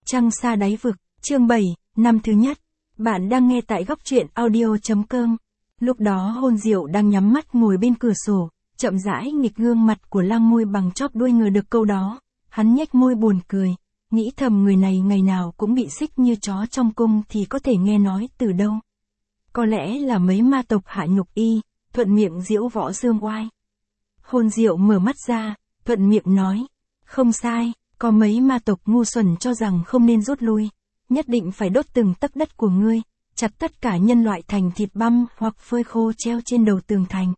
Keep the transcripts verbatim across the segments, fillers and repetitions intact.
Trăng xa đáy vực, chương bảy, năm thứ nhất. Bạn đang nghe tại góc truyện audio.com. Lúc đó Hôn Diệu đang nhắm mắt ngồi bên cửa sổ, chậm rãi nghịch gương mặt của Lang Ngôi bằng chóp đuôi ngờ được câu đó. Hắn nhếch môi buồn cười, nghĩ thầm người này ngày nào cũng bị xích như chó trong cung thì có thể nghe nói từ đâu. Có lẽ là mấy ma tộc hạ nhục y, thuận miệng giễu võ dương oai. Hôn Diệu mở mắt ra, thuận miệng nói, không sai, có mấy ma tộc ngu xuẩn cho rằng không nên rút lui, nhất định phải đốt từng tấc đất của ngươi, chặt tất cả nhân loại thành thịt băm hoặc phơi khô treo trên đầu tường thành.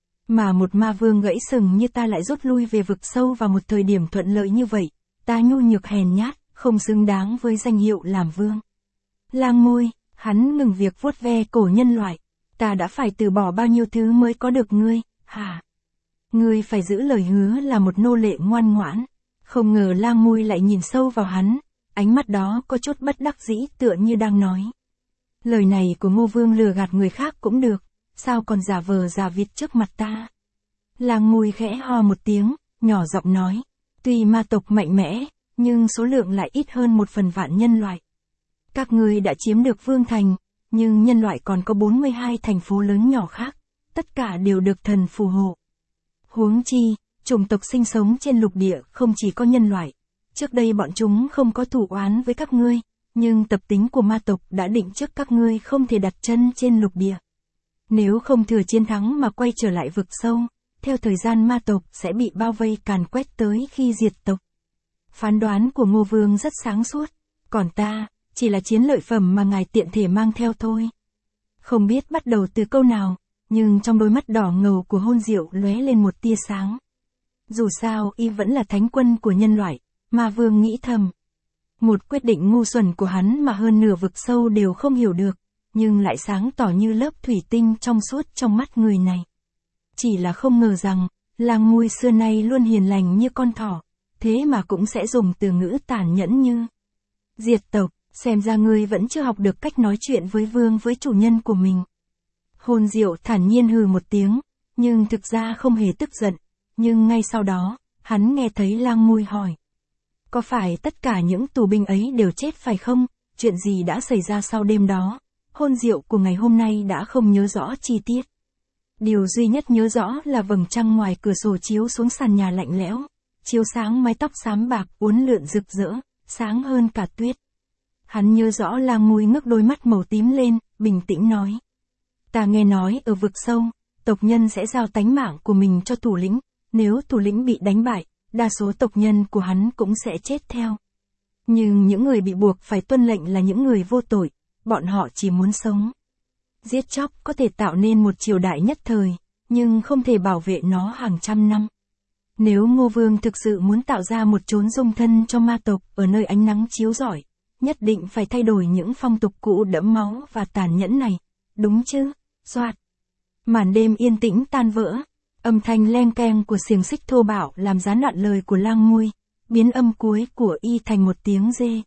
Mà một ma vương gãy sừng như ta lại rút lui về vực sâu vào một thời điểm thuận lợi như vậy, ta nhu nhược hèn nhát, không xứng đáng với danh hiệu làm vương. Lang Ngôi, hắn ngừng việc vuốt ve cổ nhân loại, ta đã phải từ bỏ bao nhiêu thứ mới có được ngươi, hả? Ngươi phải giữ lời hứa là một nô lệ ngoan ngoãn. Không ngờ Lang Ngôi lại nhìn sâu vào hắn, ánh mắt đó có chút bất đắc dĩ tựa như đang nói. Lời này của Ngô Vương lừa gạt người khác cũng được, sao còn giả vờ giả vịt trước mặt ta? Lang Ngôi khẽ ho một tiếng, nhỏ giọng nói, tuy ma tộc mạnh mẽ, nhưng số lượng lại ít hơn một phần vạn nhân loại. Các ngươi đã chiếm được Vương Thành, nhưng nhân loại còn có bốn mươi hai thành phố lớn nhỏ khác, tất cả đều được thần phù hộ. Huống chi, chủng tộc sinh sống trên lục địa không chỉ có nhân loại. Trước đây bọn chúng không có thù oán với các ngươi, nhưng tập tính của ma tộc đã định trước các ngươi không thể đặt chân trên lục địa. Nếu không thừa chiến thắng mà quay trở lại vực sâu, theo thời gian ma tộc sẽ bị bao vây càn quét tới khi diệt tộc. Phán đoán của Ngô Vương rất sáng suốt, còn ta, chỉ là chiến lợi phẩm mà ngài tiện thể mang theo thôi. Không biết bắt đầu từ câu nào, nhưng trong đôi mắt đỏ ngầu của Hôn Diệu lóe lên một tia sáng. Dù sao y vẫn là thánh quân của nhân loại, Ma Vương nghĩ thầm. Một quyết định ngu xuẩn của hắn mà hơn nửa vực sâu đều không hiểu được, nhưng lại sáng tỏ như lớp thủy tinh trong suốt trong mắt người này. Chỉ là không ngờ rằng, Lang Ngôi xưa nay luôn hiền lành như con thỏ, thế mà cũng sẽ dùng từ ngữ tàn nhẫn như diệt tộc, xem ra ngươi vẫn chưa học được cách nói chuyện với vương với chủ nhân của mình. Hôn Diệu thản nhiên hừ một tiếng, nhưng thực ra không hề tức giận. Nhưng ngay sau đó, hắn nghe thấy Lang Ngôi hỏi. Có phải tất cả những tù binh ấy đều chết phải không? Chuyện gì đã xảy ra sau đêm đó? Hôn Diệu của ngày hôm nay đã không nhớ rõ chi tiết. Điều duy nhất nhớ rõ là vầng trăng ngoài cửa sổ chiếu xuống sàn nhà lạnh lẽo, chiếu sáng mái tóc xám bạc uốn lượn rực rỡ, sáng hơn cả tuyết. Hắn nhớ rõ Lang Ngôi ngước đôi mắt màu tím lên, bình tĩnh nói. Ta nghe nói ở vực sâu, tộc nhân sẽ giao tánh mạng của mình cho thủ lĩnh. Nếu thủ lĩnh bị đánh bại, đa số tộc nhân của hắn cũng sẽ chết theo. Nhưng những người bị buộc phải tuân lệnh là những người vô tội, bọn họ chỉ muốn sống. Giết chóc có thể tạo nên một triều đại nhất thời, nhưng không thể bảo vệ nó hàng trăm năm. Nếu Ngô Vương thực sự muốn tạo ra một chốn dung thân cho ma tộc ở nơi ánh nắng chiếu rọi, nhất định phải thay đổi những phong tục cũ đẫm máu và tàn nhẫn này, đúng chứ? Soạt. Màn đêm yên tĩnh tan vỡ. Âm thanh len keng của xiềng xích thô bạo làm gián đoạn lời của Lang Ngôi, biến âm cuối của y thành một tiếng rê.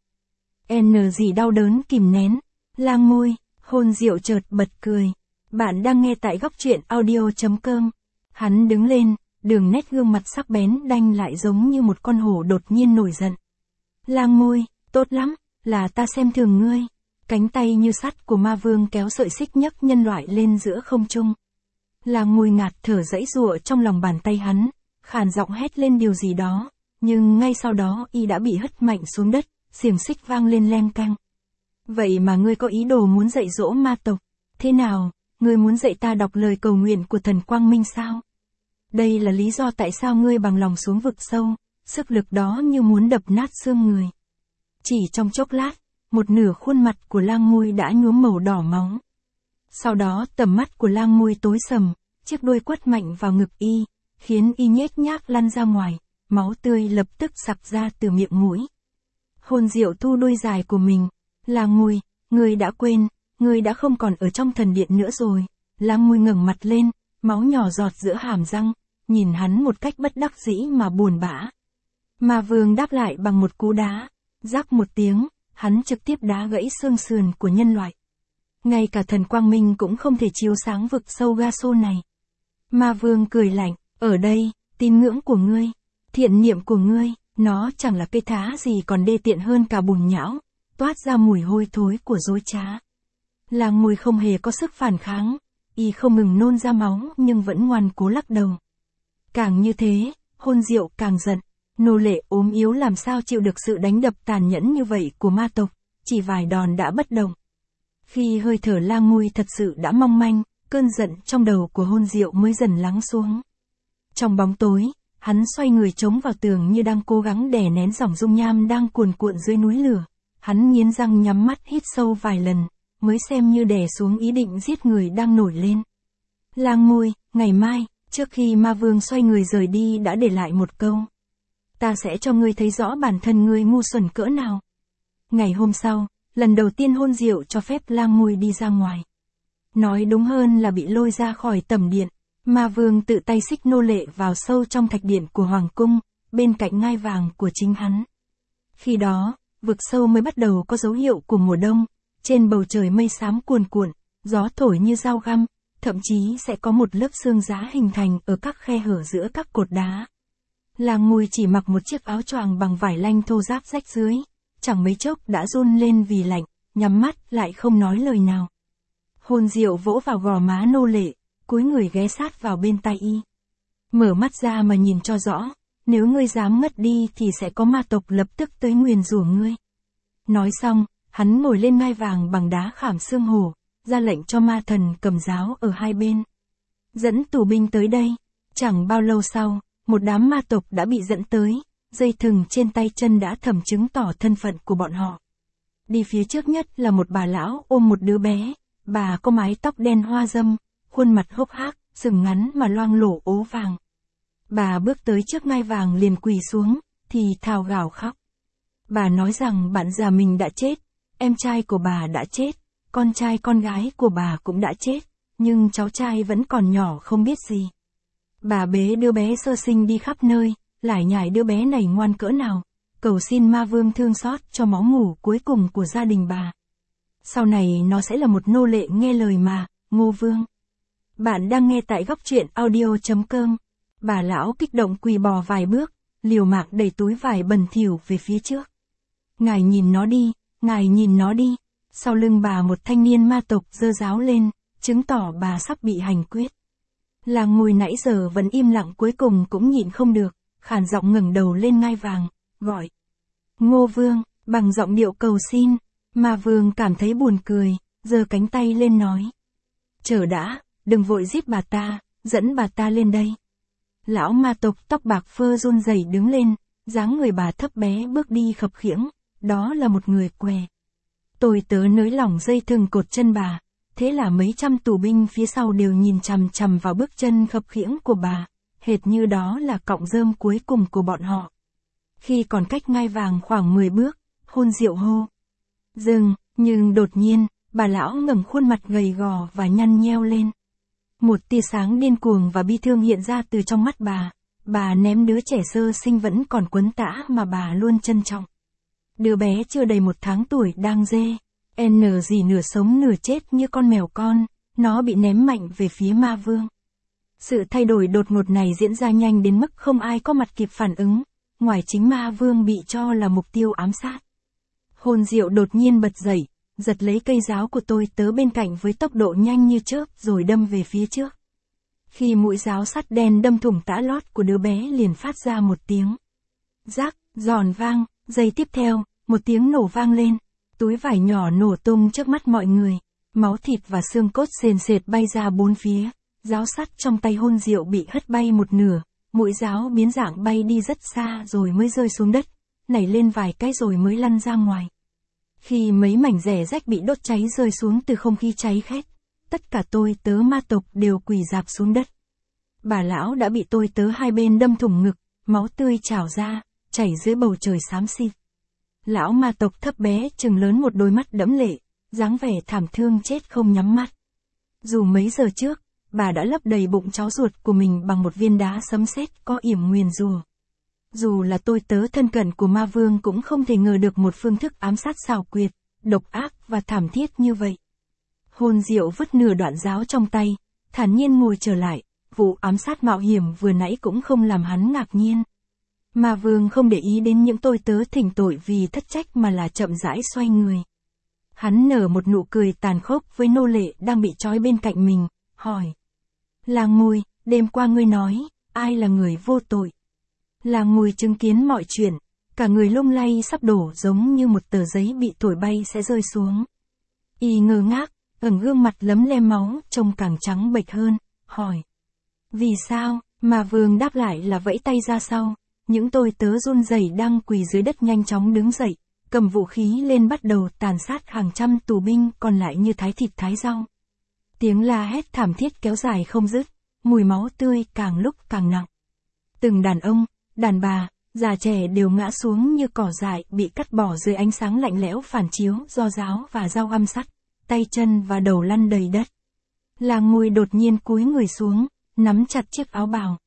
N gì đau đớn kìm nén. Lang Ngôi, Hôn Diệu chợt bật cười. Bạn đang nghe tại góc truyện audio.com. Hắn đứng lên, đường nét gương mặt sắc bén đanh lại giống như một con hổ đột nhiên nổi giận. Lang Ngôi, tốt lắm, là ta xem thường ngươi. Cánh tay như sắt của ma vương kéo sợi xích nhấc nhân loại lên giữa không trung. Lang Ngôi ngạt thở dãy giụa trong lòng bàn tay hắn, khàn giọng hét lên điều gì đó, nhưng ngay sau đó y đã bị hất mạnh xuống đất, xiềng xích vang lên leng keng. Vậy mà ngươi có ý đồ muốn dạy dỗ ma tộc? Thế nào, ngươi muốn dạy ta đọc lời cầu nguyện của thần Quang Minh sao? Đây là lý do tại sao ngươi bằng lòng xuống vực sâu, sức lực đó như muốn đập nát xương người. Chỉ trong chốc lát, một nửa khuôn mặt của Lang Ngôi đã nhuốm màu đỏ máu. Sau đó tầm mắt của Lang Ngôi tối sầm, chiếc đuôi quất mạnh vào ngực y, khiến y nhếch nhác lăn ra ngoài, máu tươi lập tức sặc ra từ miệng mũi. Hôn Diệu thu đuôi dài của mình. Lang Ngôi, ngươi đã quên, ngươi đã không còn ở trong thần điện nữa rồi. Lang Ngôi ngẩng mặt lên, máu nhỏ giọt giữa hàm răng, nhìn hắn một cách bất đắc dĩ mà buồn bã. Ma Vương đáp lại bằng một cú đá, rắc một tiếng, hắn trực tiếp đá gãy xương sườn của nhân loại. Ngay cả thần Quang Minh cũng không thể chiếu sáng vực sâu ga xô này. Ma Vương cười lạnh, ở đây, tín ngưỡng của ngươi, thiện niệm của ngươi, Nó chẳng là cây thá gì còn đê tiện hơn cả bùn nhão, toát ra mùi hôi thối của dối trá. Lang Ngôi không hề có sức phản kháng, y không ngừng nôn ra máu nhưng vẫn ngoan cố lắc đầu. Càng như thế, Hôn Diệu càng giận, nô lệ ốm yếu làm sao chịu được sự đánh đập tàn nhẫn như vậy của ma tộc, chỉ vài đòn đã bất động. Khi hơi thở Lang Ngôi thật sự đã mong manh, cơn giận trong đầu của Hôn Diệu mới dần lắng xuống. Trong bóng tối, hắn xoay người chống vào tường như đang cố gắng đè nén dòng dung nham đang cuồn cuộn dưới núi lửa. Hắn nghiến răng nhắm mắt hít sâu vài lần, mới xem như đè xuống ý định giết người đang nổi lên. Lang Ngôi, ngày mai, trước khi ma vương xoay người rời đi đã để lại một câu. Ta sẽ cho ngươi thấy rõ bản thân ngươi ngu xuẩn cỡ nào. Ngày hôm sau, lần đầu tiên Hôn Diệu cho phép Lang Ngôi đi ra ngoài. Nói đúng hơn là bị lôi ra khỏi tầm điện, ma vương tự tay xích nô lệ vào sâu trong thạch điện của Hoàng cung, bên cạnh ngai vàng của chính hắn. Khi đó, vực sâu mới bắt đầu có dấu hiệu của mùa đông, trên bầu trời mây xám cuồn cuộn, gió thổi như dao găm, thậm chí sẽ có một lớp sương giá hình thành ở các khe hở giữa các cột đá. Lang Ngôi chỉ mặc một chiếc áo choàng bằng vải lanh thô ráp rách dưới, chẳng mấy chốc đã run lên vì lạnh, nhắm mắt lại không nói lời nào. Hôn Diệu vỗ vào gò má nô lệ, cúi người ghé sát vào bên tai y. Mở mắt ra mà nhìn cho rõ, nếu ngươi dám ngất đi thì sẽ có ma tộc lập tức tới nguyền rủa ngươi. Nói xong, hắn ngồi lên ngai vàng bằng đá khảm xương hổ, ra lệnh cho ma thần cầm giáo ở hai bên. Dẫn tù binh tới đây. Chẳng bao lâu sau, một đám ma tộc đã bị dẫn tới, dây thừng trên tay chân đã thầm chứng tỏ thân phận của bọn họ. Đi phía trước nhất là một bà lão ôm một đứa bé, bà có mái tóc đen hoa râm, khuôn mặt hốc hác, sừng ngắn mà loang lổ ố vàng. Bà bước tới trước ngai vàng liền quỳ xuống, thì thào gào khóc. Bà nói rằng bạn già mình đã chết, em trai của bà đã chết, con trai con gái của bà cũng đã chết, nhưng cháu trai vẫn còn nhỏ không biết gì. Bà bế đứa bé sơ sinh đi khắp nơi, lải nhải đứa bé này ngoan cỡ nào, cầu xin ma vương thương xót cho máu mủ cuối cùng của gia đình bà. Sau này nó sẽ là một nô lệ nghe lời mà, Ngô Vương. Bạn đang nghe tại góc truyện audio chấm com. Bà lão kích động quỳ bò vài bước, liều mạng đẩy túi vải bẩn thỉu về phía trước. Ngài nhìn nó đi, ngài nhìn nó đi. Sau lưng bà một thanh niên ma tộc giơ giáo lên, chứng tỏ bà sắp bị hành quyết. Lang Ngôi nãy giờ vẫn im lặng cuối cùng cũng nhịn không được, khàn giọng ngẩng đầu lên ngai vàng, gọi. Ngô Vương, bằng giọng điệu cầu xin. Ma vương cảm thấy buồn cười, giơ cánh tay lên nói. Chờ đã, đừng vội giết bà ta, dẫn bà ta lên đây. Lão ma tộc tóc bạc phơ run rẩy đứng lên, dáng người bà thấp bé bước đi khập khiễng, đó là một người què. Tôi tớ nới lỏng dây thừng cột chân bà, thế là mấy trăm tù binh phía sau đều nhìn chằm chằm vào bước chân khập khiễng của bà, hệt như đó là cọng rơm cuối cùng của bọn họ. Khi còn cách ngai vàng khoảng mười bước, Hôn Diệu hô. Dừng, nhưng đột nhiên, bà lão ngẩng khuôn mặt gầy gò và nhăn nheo lên. Một tia sáng điên cuồng và bi thương hiện ra từ trong mắt bà, bà ném đứa trẻ sơ sinh vẫn còn quấn tã mà bà luôn trân trọng. Đứa bé chưa đầy một tháng tuổi đang dê, n gì nửa sống nửa chết như con mèo con, nó bị ném mạnh về phía ma vương. Sự thay đổi đột ngột này diễn ra nhanh đến mức không ai có mặt kịp phản ứng, ngoài chính ma vương bị cho là mục tiêu ám sát. Hôn Diệu đột nhiên bật dậy, giật lấy cây giáo của tôi tớ bên cạnh với tốc độ nhanh như chớp rồi đâm về phía trước. Khi mũi giáo sắt đen đâm thủng tã lót của đứa bé liền phát ra một tiếng rác, giòn vang, giây tiếp theo, một tiếng nổ vang lên, túi vải nhỏ nổ tung trước mắt mọi người, máu thịt và xương cốt sền sệt bay ra bốn phía, giáo sắt trong tay Hôn Diệu bị hất bay một nửa, mũi giáo biến dạng bay đi rất xa rồi mới rơi xuống đất, nảy lên vài cái rồi mới lăn ra ngoài. Khi mấy mảnh rẻ rách bị đốt cháy rơi xuống từ không khí cháy khét, tất cả tôi tớ ma tộc đều quỳ rạp xuống đất. Bà lão đã bị tôi tớ hai bên đâm thủng ngực, máu tươi trào ra, chảy dưới bầu trời xám xịt. Lão ma tộc thấp bé chừng lớn một đôi mắt đẫm lệ, dáng vẻ thảm thương chết không nhắm mắt. Dù mấy giờ trước, bà đã lấp đầy bụng cháu ruột của mình bằng một viên đá sấm sét có yểm nguyền rủa. Dù là tôi tớ thân cận của ma vương cũng không thể ngờ được một phương thức ám sát xảo quyệt, độc ác và thảm thiết như vậy. Hôn Diệu vứt nửa đoạn giáo trong tay, thản nhiên ngồi trở lại, vụ ám sát mạo hiểm vừa nãy cũng không làm hắn ngạc nhiên. Ma Vương không để ý đến những tôi tớ thỉnh tội vì thất trách mà là chậm rãi xoay người. Hắn nở một nụ cười tàn khốc với nô lệ đang bị trói bên cạnh mình, hỏi. Lang Ngôi, đêm qua ngươi nói, ai là người vô tội? Lang Ngôi chứng kiến mọi chuyện, cả người lung lay sắp đổ giống như một tờ giấy bị thổi bay sẽ rơi xuống. Y ngơ ngác, ửng gương mặt lấm lem máu, trông càng trắng bệch hơn, hỏi. Vì sao? Ma Vương đáp lại là vẫy tay ra sau. Những tôi tớ run rẩy đang quỳ dưới đất nhanh chóng đứng dậy, cầm vũ khí lên bắt đầu tàn sát hàng trăm tù binh còn lại như thái thịt thái rau. Tiếng la hét thảm thiết kéo dài không dứt, mùi máu tươi càng lúc càng nặng. Từng đàn ông, đàn bà, già trẻ đều ngã xuống như cỏ dại bị cắt bỏ dưới ánh sáng lạnh lẽo phản chiếu do giáo và dao găm sắt, tay chân và đầu lăn đầy đất. Lang Ngôi đột nhiên cúi người xuống, nắm chặt chiếc áo bào.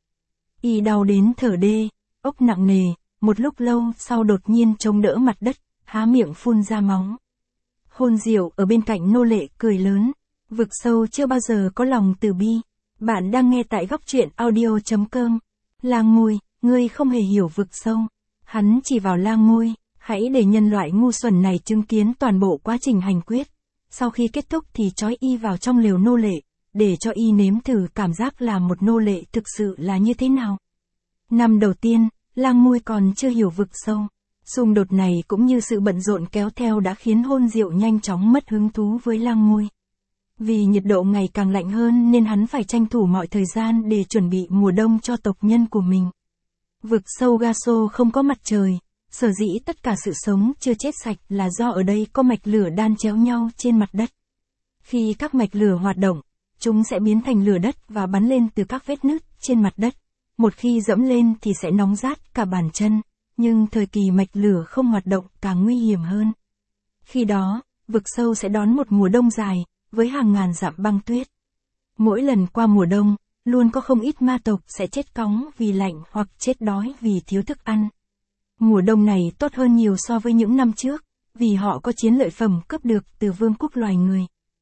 Y đau đến thở đê, ốc nặng nề, một lúc lâu sau đột nhiên chống đỡ mặt đất, há miệng phun ra máu. Hôn Diệu ở bên cạnh nô lệ cười lớn, vực sâu chưa bao giờ có lòng từ bi. Bạn đang nghe tại góc truyện audio chấm com. Lang Ngôi, ngươi không hề hiểu vực sâu. Hắn chỉ vào Lang Ngôi, hãy để nhân loại ngu xuẩn này chứng kiến toàn bộ quá trình hành quyết. Sau khi kết thúc thì trói y vào trong lều nô lệ, để cho y nếm thử cảm giác là một nô lệ thực sự là như thế nào. Năm đầu tiên, Lang Ngôi còn chưa hiểu vực sâu. Xung đột này cũng như sự bận rộn kéo theo đã khiến Hôn Diệu nhanh chóng mất hứng thú với Lang Ngôi. Vì nhiệt độ ngày càng lạnh hơn nên hắn phải tranh thủ mọi thời gian để chuẩn bị mùa đông cho tộc nhân của mình. Vực sâu Gaso không có mặt trời, sở dĩ tất cả sự sống chưa chết sạch là do ở đây có mạch lửa đan chéo nhau trên mặt đất. Khi các mạch lửa hoạt động, chúng sẽ biến thành lửa đất và bắn lên từ các vết nứt trên mặt đất. Một khi dẫm lên thì sẽ nóng rát cả bàn chân, nhưng thời kỳ mạch lửa không hoạt động càng nguy hiểm hơn. Khi đó, vực sâu sẽ đón một mùa đông dài, với hàng ngàn dặm băng tuyết. Mỗi lần qua mùa đông, luôn có không ít ma tộc sẽ chết cóng vì lạnh hoặc chết đói vì thiếu thức ăn. Mùa đông này tốt hơn nhiều so với những năm trước, vì họ có chiến lợi phẩm cướp được từ vương quốc loài người.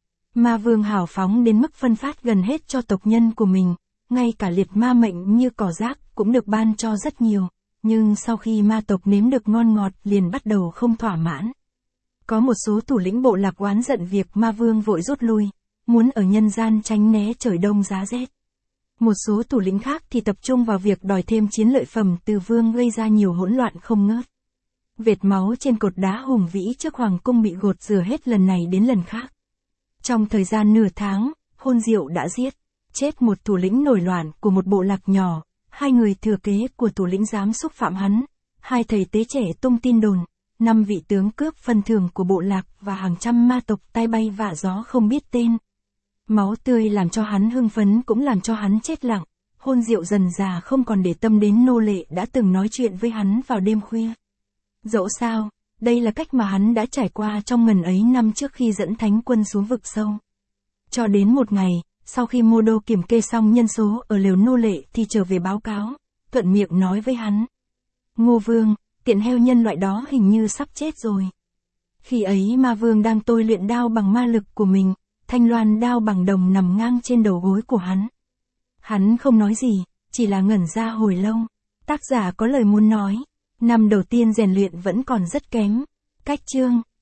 Ma Vương hào phóng đến mức phân phát gần hết cho tộc nhân của mình, ngay cả liệt ma mệnh như cỏ rác cũng được ban cho rất nhiều, nhưng sau khi ma tộc nếm được ngon ngọt liền bắt đầu không thỏa mãn. Có một số thủ lĩnh bộ lạc oán giận việc Ma Vương vội rút lui, muốn ở nhân gian tránh né trời đông giá rét. Một số thủ lĩnh khác thì tập trung vào việc đòi thêm chiến lợi phẩm từ vương gây ra nhiều hỗn loạn không ngớt. Vệt máu trên cột đá hùng vĩ trước hoàng cung bị gột rửa hết lần này đến lần khác. Trong thời gian nửa tháng, Hôn Diệu đã giết, chết một thủ lĩnh nổi loạn của một bộ lạc nhỏ, hai người thừa kế của thủ lĩnh dám xúc phạm hắn, hai thầy tế trẻ tung tin đồn, năm vị tướng cướp phần thưởng của bộ lạc và hàng trăm ma tộc tai bay vạ gió không biết tên. Máu tươi làm cho hắn hưng phấn cũng làm cho hắn chết lặng. Hôn Diệu dần già không còn để tâm đến nô lệ đã từng nói chuyện với hắn vào đêm khuya. Dẫu sao, đây là cách mà hắn đã trải qua trong ngần ấy năm trước khi dẫn thánh quân xuống vực sâu. Cho đến một ngày, sau khi Mô Đô kiểm kê xong nhân số ở lều nô lệ thì trở về báo cáo, thuận miệng nói với hắn. Ngô Vương, tiện heo nhân loại đó hình như sắp chết rồi. Khi ấy Ma Vương đang tôi luyện đao bằng ma lực của mình, thanh loan đao bằng đồng nằm ngang trên đầu gối của hắn. Hắn không nói gì, chỉ là ngẩn ra hồi lâu. Tác giả có lời muốn nói. Năm đầu tiên rèn luyện vẫn còn rất kém. Cách chương